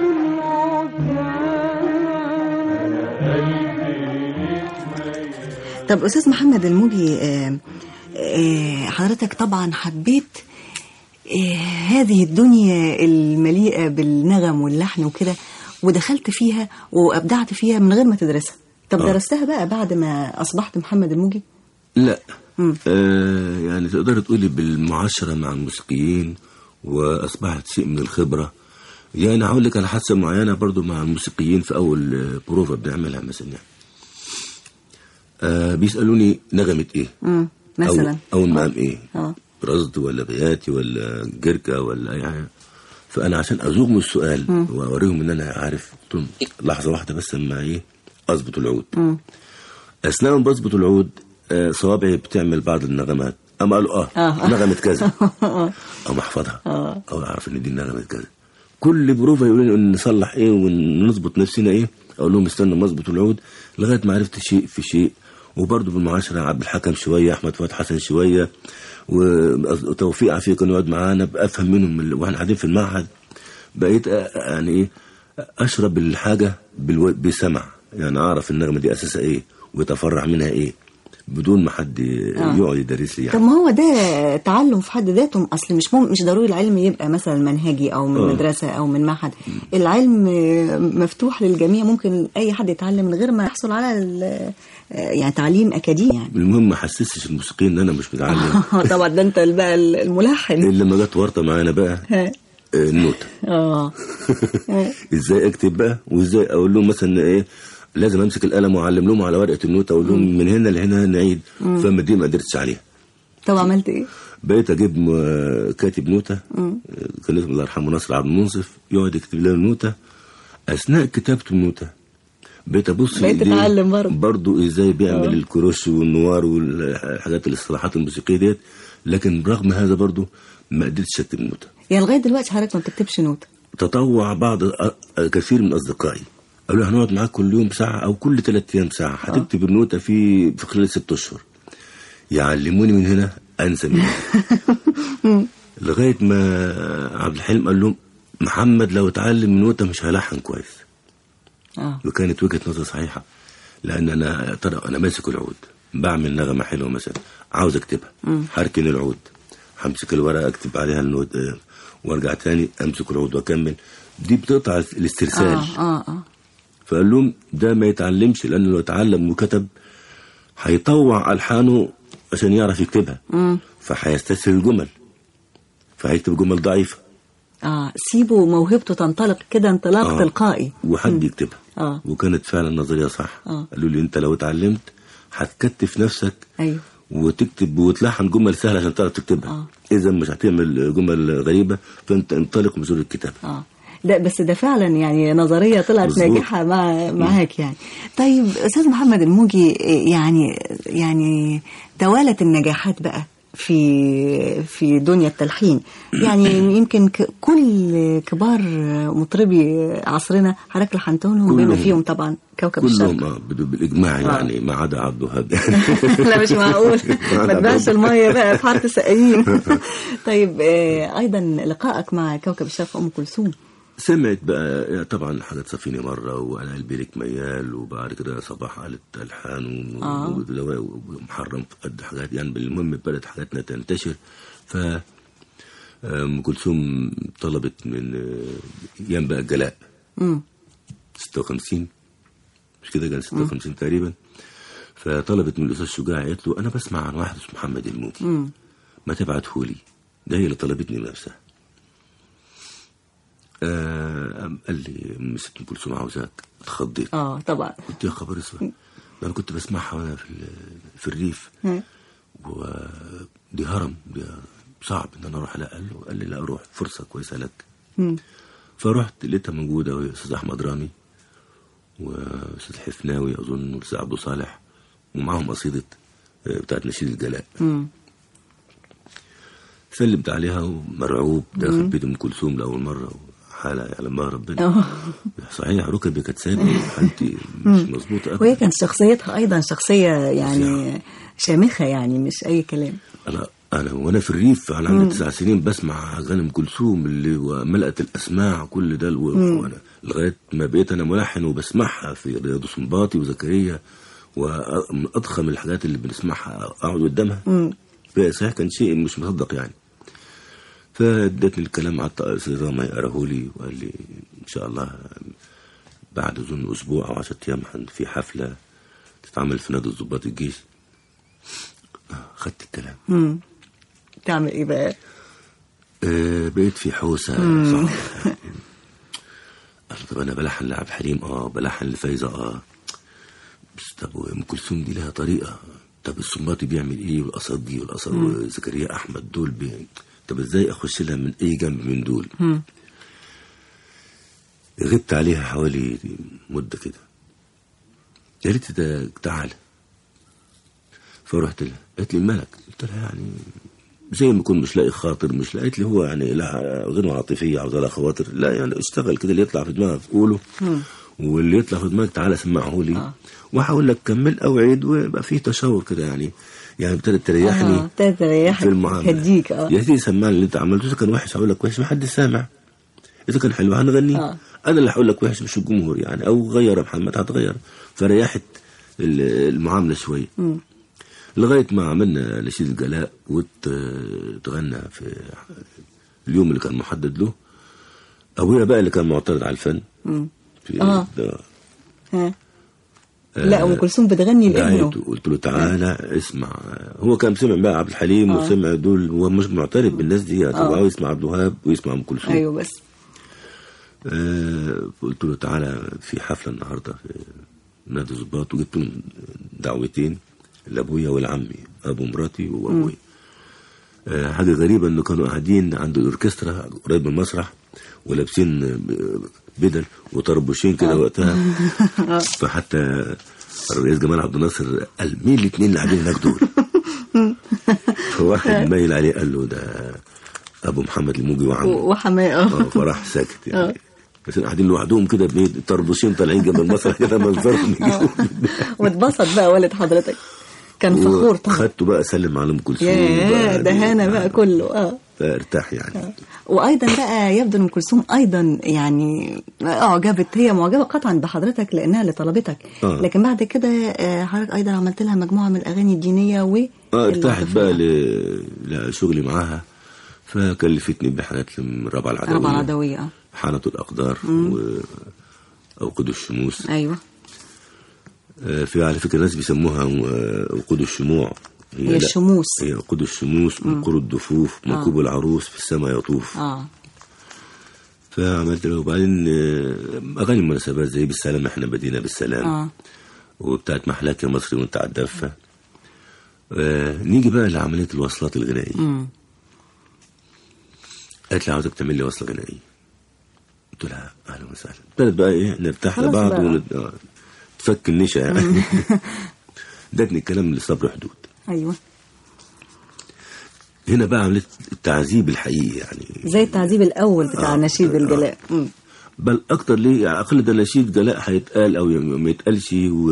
العذاب. طب أستاذ محمد الموجي آه آه حضرتك طبعا حبيت آه هذه الدنيا المليئة بالنغم واللحن وكده ودخلت فيها وأبدعت فيها من غير ما تدرسها. طب آه. درستها بقى بعد ما أصبحت محمد الموجي؟ لا آه يعني تقدر تقولي بالمعاشرة مع الموسيقيين وأصبحت شيء من الخبرة. يعني هقول لك على حادثة معينة برضو مع الموسيقيين في أول بروفة بنعملها مثلا يعني آه بيسألوني نغمة إيه مم. مثلا أو المقام إيه آه. رصد ولا بياتي ولا جركة ولا أي حاجة. فأنا عشان أذوق من السؤال وأوريهم إن أنا عارف لحظة واحدة بس أما إيه أظبط العود. مم. أثناء ما بظبط العود آه صوابعي بتعمل بعض النغمات أما قالوا آه, آه. نغمة كذا أو أحفظها آه. أو أعرف إن دي نغمة كذا. كل بروفة يقولوا لي إن نصلح إيه ونظبط نفسنا إيه أقول لهم استنى ما أظبط العود لغاية ما عرفت شيء في شيء. وبرضه بالمعاشرة عبد الحكم شوية أحمد فؤاد حسن شوية وتوفيق عفية كانوا يقعد معانا بأفهم منهم وإحنا قاعدين في المعهد. بقيت يعني إيه أشرب الحاجة بسمع يعني أعرف النغمة دي أساسها إيه ويتفرع منها إيه بدون ما حد آه. يقعد يدرس لي يعني. طب ما هو ده تعلم في حد ذاته أصل مش مم مش ضروري العلم يبقى مثلا منهجي أو من آه. مدرسة أو من معهد. العلم مفتوح للجميع ممكن أي حد يتعلم من غير ما يحصل على يعني تعليم أكاديمي يعني. المهم ما حسستش الموسيقيين إن أنا مش متعلم. طبعا ده أنت بقى الملحن اللي لما جت ورطة معانا بقى النوتة اه ازاي اكتب بقى وازاي اقول لهم مثلا ايه لازم امسك القلم واعلم لهم على ورقه النوتة اقول لهم من هنا لهنا نعيد. فما دي ما قدرتش عليها. طب عملت ايه؟ بقيت اجيب كاتب نوتة كان اسمه الله يرحمه ناصر عبد المنصف يقعد يكتب لنا النوتة. اثناء كتابه النوتة بقيت ابص بقيت اتعلم برضه برضه ازاي بيعمل أوه. الكروش والنوار والحاجات الاصطلاحات الموسيقيه ديت. لكن رغم هذا برضه ما قدرتش اكتب النوتة. يعني لغايه دلوقتي حضرتك ما بتكتبش نوتة؟ تطوع بعض كثير من اصدقائي قالوا هنقعد معاك كل يوم ساعه او كل ثلاث ايام ساعه هتكتب النوتة في في خلال ست اشهر. يعلموني من هنا انسى من هنا. لغايه ما عبد الحليم قال لهم محمد لو اتعلم النوتة مش هيلحن كويس. اه وكانت وجهه نظر صحيحه لان انا ترى انا ماسك العود بعمل نغمه حلوه مثلا عاوز اكتبها هركن العود همسك الورقه اكتب عليها النوت وارجع تاني امسك العود واكمل. دي بتقطع الاسترسال. اه اه اه فقال لهم ده ما يتعلمش لانه لو اتعلم وكتب هيطوع الحانه عشان يعرف يكتبها فهيستسهل الجمل فهيكتب جمل ضعيفه. اه سيبه موهبته تنطلق كده انطلاق آه. تلقائي وحد مم. يكتبها. اه وكانت فعلا نظريه صح. آه. قالوا لي انت لو اتعلمت هتكتف نفسك. ايوه وتكتب وتلحن جمل سهله عشان تعرف تكتبها. آه. اذا مش هتعمل جمل غريبه فانت انطلق مسؤول الكتابه. اه ده بس ده فعلا يعني نظريه طلعت مزبوط. ناجحه مع معاك يعني. طيب استاذ محمد الموجي يعني يعني توالت النجاحات بقى في في دنيا التلحين. يعني يمكن ك- كل كبار مطربي عصرنا حضرتك لحنتهم لهم، بما كلهم. فيهم طبعا كوكب الشرق. كلهم آه، بال- بالاجماع يعني، ما عدا عبد الوهاب. لا مش معقول، ما تبيعش الميه بقى في حاره السقايين. طيب آه، ايضا لقائك مع كوكب الشرق ام كلثوم. سمعت بقى طبعا حاجات صفيني مرة، وأنا قلبي لك ميال، وبعد كده صباح قالت ألحان و- آه. و- ومحرم في قد حاجات يعني. بالمهم بدأت حاجاتنا تنتشر. ف أم كلثوم طلبت من آه، أيام بقى الجلاء امم ستة وخمسين، مش كده كان ستة وخمسين تقريبا. فطلبت من الأستاذ شجاع، قالت له أنا بسمع عن واحد اسمه محمد الموجي، امم ما تبعته لي. ده هي اللي طلبتني بنفسها. آه قال لي ام ست ام كلثوم عاوزاك. اتخضيت، اه طبعا. قلت يا خبر اسود، ده انا كنت بسمعها وانا في ال- في الريف، ها. ودي هرم، دي صعب ان انا اروح. لا، قال له قال لي لا روح، فرصه كويسه لك. مم. فرحت لقيتها موجوده، وهي استاذ احمد رامي واستاذ حفناوي اظن واستاذ عبد صالح، ومعاهم قصيده آه، بتاعت نشيد الجلاء. مم. سلمت عليها ومرعوب داخل بيت ام كلثوم لاول مره، حالة يعلم ما ربنا. اه صحيح ركبي كانت سابقة، حالتي مش مظبوطة أبدا. وهي كانت شخصيتها ايضا شخصيه يعني شامخه، يعني مش اي كلام. أنا أنا وأنا في الريف، أنا عندي تسع سنين بسمع أغاني أم كلثوم اللي وملأت الأسماع كل ده، وأنا لغاية ما بقيت أنا ملحن وبسمعها في رياض سنباطي وزكريا، ومن أضخم الحاجات اللي بنسمعها أقعد قدامها. صحيح كان شيء مش مصدق يعني. فادتني الكلام على الأستاذ رامي يقراه لي، وقال لي إن شاء الله بعد أظن أسبوع أو عشرة أيام في حفلة تتعمل في نادي ضباط الجيش. خدت الكلام. امم تعمل إيه بقى؟ آه بقيت في حوسة صعبة. قال طب أنا بلحن لعبد الحليم، أه بلحن لفايزة، أه بس طب أم كلثوم دي لها طريقة. طب السنباطي بيعمل إيه، والأصدي والأصل وزكريا أحمد دول بي... طب إزاي أخش لها من أي جنب من دول؟ مم. غبت عليها حوالي مدة كده. قالت لي تعالى. فرحت لها، قالت لي مالك؟ قلت لها يعني زي ما يكون مش لاقي خاطر، مش لقيت لي هو يعني لا غنوة عاطفية عاوز لها خواطر، لا يعني اشتغل كده اللي يطلع في دماغك قوله، واللي يطلع في دماغك تعالى سمعه لي. آه. وهقول لك كمل او عيد، ويبقى فيه تشاور كده يعني. يعني ابتدت تريحني، اه ابتدت تريحك في المعاملة، تهديك. اه يا سيدي سمعني اللي انت عملته، اذا كان وحش هقول لك وحش، ما حد سامع. اذا كان حلو هنغنيه. آه. انا اللي هقول لك وحش مش الجمهور يعني، او غير يا محمد هتغير. فريحت المعاملة شوية. م. لغاية ما عملنا نشيد الجلاء وتغنى في اليوم اللي كان محدد له. أبويا بقى اللي كان معترض على الفن. في آه. ها. لا أم كلثوم بتغني لابنه. قلت له تعالى اسمع. هو كان سمع بقى عبد الحليم آه. وسمع دول، وهو مش معترض بالناس دي يعني. هو عاوز يسمع عبد الوهاب ويسمع أم كلثوم. أيوه بس آه قلت له تعالى في حفلة النهاردة في نادي ضباط، وجبت له دعوتين لابويا والعمي، ابو مراتي وابويا. آه حاجه غريبه انه كانوا قاعدين عند الاوركسترا قريب من المسرح، ولابسين بدل وطربوشين كده وقتها. فحتى الرئيس جمال عبد الناصر قال مين الاثنين اللي قاعدين هناك دول؟ فواحد مايل عليه قال له ده ابو محمد الموجي وعمه وحماه. اه فراح ساكت يعني. بس قاعدين لوحدهم كده بطربوشين طالعين جنب المسرح كده منظرهم. واتبسط بقى والد حضرتك، كان فخور طبعا. خدته بقى سلم على ام كلثوم، ياه ده هنا بقى كله. اه فارتاح يعني. آه. وايضا بقى يبدو ان ام كلثوم ايضا يعني اعجبت، هي معجبه قطعا بحضرتك لانها اللي طلبتك. آه. لكن بعد كده حضرتك ايضا عملت لها مجموعه من الاغاني الدينيه و اه ارتاحت بقى لشغلي معاها، فكلفتني بحاجات من الرابعه العدويه. الرابعه العدويه اه حانة الأقدار وأوقود الشموس. أيوة. في على فكرة الناس بيسموها أوقود الشموع، هي الشموس، هي أوقود الشموس. منقور الدفوف منكوب آه. العروس في السماء يطوف. آه. فعملت له. وبعدين أغاني المناسبات زي بالسلام إحنا بدينا بالسلام. آه. وبتاعت محلاك يا مصري وانت على الدفة. آه. نيجي بقى لعملية الوصلات الغنائية. م. قالت لي عاوزك تعمل لي وصلة غنائية. قلت لها اهلا وسهلا. ابتدت بقى ايه نرتاح لبعض ونتفك النشا يعني. ادتني الكلام لصبر حدود. ايوه. هنا بقى عملت التعذيب الحقيقي يعني، زي التعذيب الأول بتاع آه نشيد آه الجلاء. آه بل أكتر ليه يعني، أقل ده نشيد جلاء هيتقال أو ما يتقالش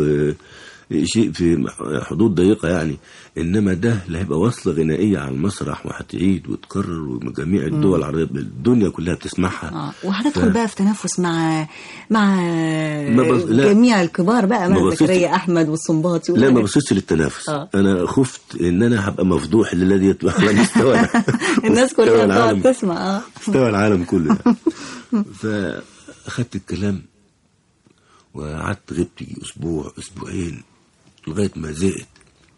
وشيء في حدود ضيقة يعني، إنما ده اللي هيبقى وصلة غنائية على المسرح وهتعيد وتكرر وجميع الدول العربية الدنيا كلها بتسمعها. آه. وهتدخل ف... بقى في تنافس مع مع بص... جميع الكبار بقى، مع زكريا أحمد والصنباطي. لا ما بصيتش للتنافس. آه. أنا خفت إن أنا هبقى مفضوح الليلة دي على مستوى الناس كلها بتقعد تسمع. اه مستوى العالم كله يعني. فأخدت الكلام وقعدت غبت أسبوع أسبوعين لغاية ما زهقت.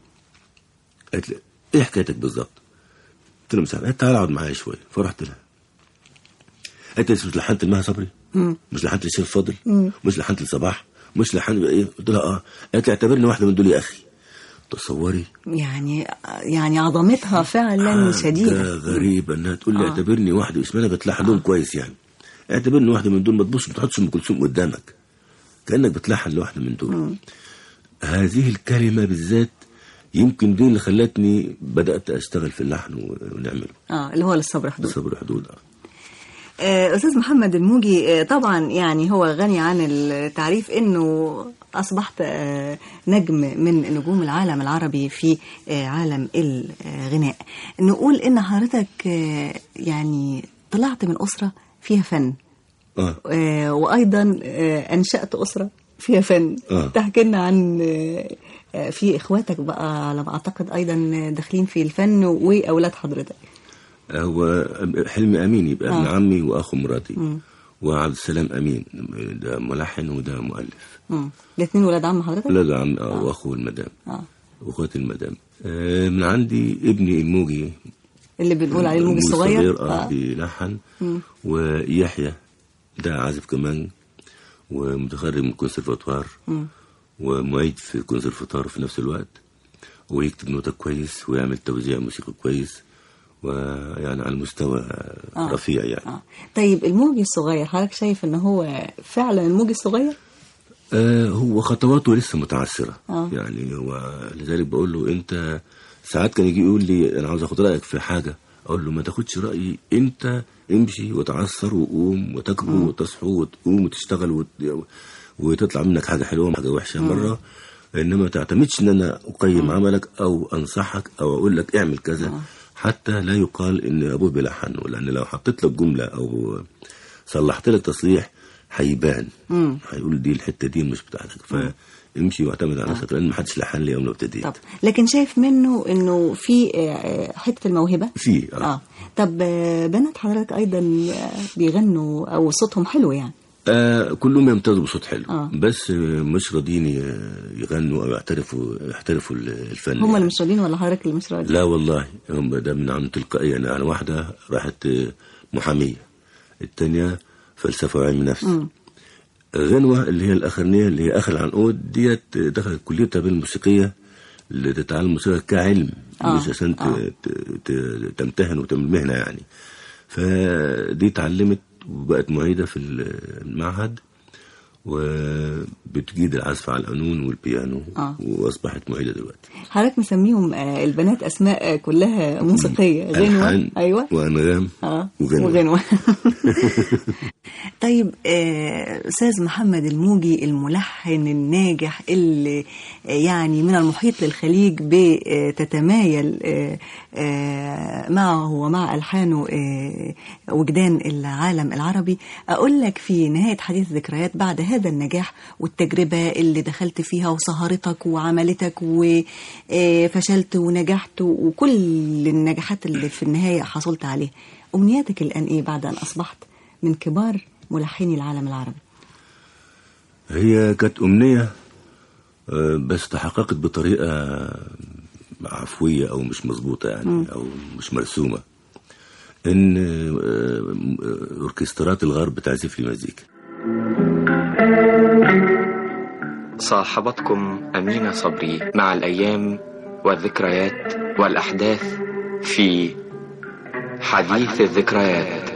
قالت لي إيه حكايتك بالظبط؟ قلت لها مساعدة، تعالى اقعد معايا شوية. فرحت لها، قالت لي مش لحنت المها صبري؟ مم. مش لحنت الشيخ فاضل؟ مم. مش لحنت الصباح؟ مش لحنت إيه؟ قلت لها آه. قالت لي اعتبرني واحدة من دول يا أخي. تصوري يعني يعني عظمتها فعلا شديدة. غريبة انها تقول لي آه. اعتبرني واحدة، اسمها انا بتلحن لهم آه. كويس يعني. اعتبرني واحدة من دول، ما تبص ما تحطش ام كلثوم قدامك كأنك بتلحن لواحدة من دول. م. هذه الكلمة بالذات يمكن دي اللي خلتني بدأت اشتغل في اللحن ونعمله. اه اللي هو للصبر حدود. للصبر حدود. اه أستاذ محمد الموجي، طبعا يعني هو غني عن التعريف أنه أصبحت نجم من نجوم العالم العربي في عالم الغناء. نقول إن حضرتك يعني طلعت من أسرة فيها فن. آه. وأيضا أنشأت أسرة فيها فن. آه. تحكي لنا عن في إخواتك بقى على ما أعتقد أيضا داخلين في الفن وأولاد حضرتك. هو حلمي أمين يبقى ابن آه. عمي وأخو مراتي. م. وعبد السلام أمين ده ملحن وده مؤلف. الاثنين ولاد عم حضرتك؟ ولاد عم آه. آه. وأخو المدام. آه. وأخواتي المدام. آه من عندي ابني الموجي اللي بنقول عليه الموجي الصغير. آه. آه. بيلحن. ويحيى ده عازف كمان ومتخرج من الكونسرفاتوار ومعيد في الكونسرفاتوار في نفس الوقت، ويكتب نوتة كويس ويعمل توزيع موسيقى كويس ويعني على المستوى آه. رفيع يعني. آه. طيب الموجي الصغير حضرتك شايف ان هو فعلا الموجي الصغير؟ آه هو خطواته لسه متعثرة. آه. يعني هو لذلك بقول له انت ساعات كان يجي يقول لي انا عاوز اخد رأيك في حاجة، اقول له ما تاخدش رأيي، انت امشي وتعثر وقوم وتكبر وتصحو وتقوم وتشتغل وت... وتطلع منك حاجة حلوة حاجة وحشة مرة، انما ما تعتمدش ان انا اقيم عملك او انصحك او اقول لك اعمل كذا. آه. حتى لا يقال ان ابوه بيلحن، لان لو حطيت لك جمله او صلحت لك تصليح هيبان، هيقول دي الحته دي مش بتاعتك، فامشي واعتمد على نفسك، لان ما حدش لحن لي يوم ما ابتديت. طب لكن شايف منه انه في حته الموهبه في اه, آه. طب بنات حضرتك ايضا بيغنوا او صوتهم حلو يعني؟ آه كلهم يمتازوا بصوت حلو. آه. بس مش راضيين يغنوا او يعترفوا يحترفوا الفن. هم اللي مش راضيين ولا حضرتك اللي مش راضي؟ لا والله هم ده من عن تلقائيه. يعني انا واحده راحت محاميه، الثانيه فلسفه وعلم نفس. م. غنوه اللي هي الاخرانيه اللي هي اخر العنقود ديت دخلت كليه التربيه الموسيقيه اللي تتعلم الموسيقى كعلم. آه. مش عشان آه. تمتهن وتعمل مهنه يعني. فدي اتعلمت وبقت معيدة في المعهد وبتجيد العزف على القانون والبيانو. آه. وأصبحت معيدة دلوقتي. حضرتك مسميهم البنات أسماء كلها موسيقية، غنوة أيوة وأنغام آه. وغنوة, وغنوة. طيب أستاذ محمد الموجي الملحن الناجح اللي يعني من المحيط للخليج بتتمايل معه ومع ألحانه وجدان العالم العربي، أقول لك في نهاية حديث ذكريات بعد هذا النجاح والتجربة اللي دخلت فيها وسهرتك وعملتك وفشلت ونجحت وكل النجاحات اللي في النهاية حصلت عليه، أمنياتك الآن إيه بعد أن أصبحت من كبار ملحني العالم العربي؟ هي كانت أمنية بس تحققت بطريقة عفوية أو مش مظبوطة يعني. م. أو مش مرسومة، إن أوركسترات الغرب تعزف لي مزيكا. صاحبتكم أمينة صبري مع الأيام والذكريات والأحداث في حديث الذكريات.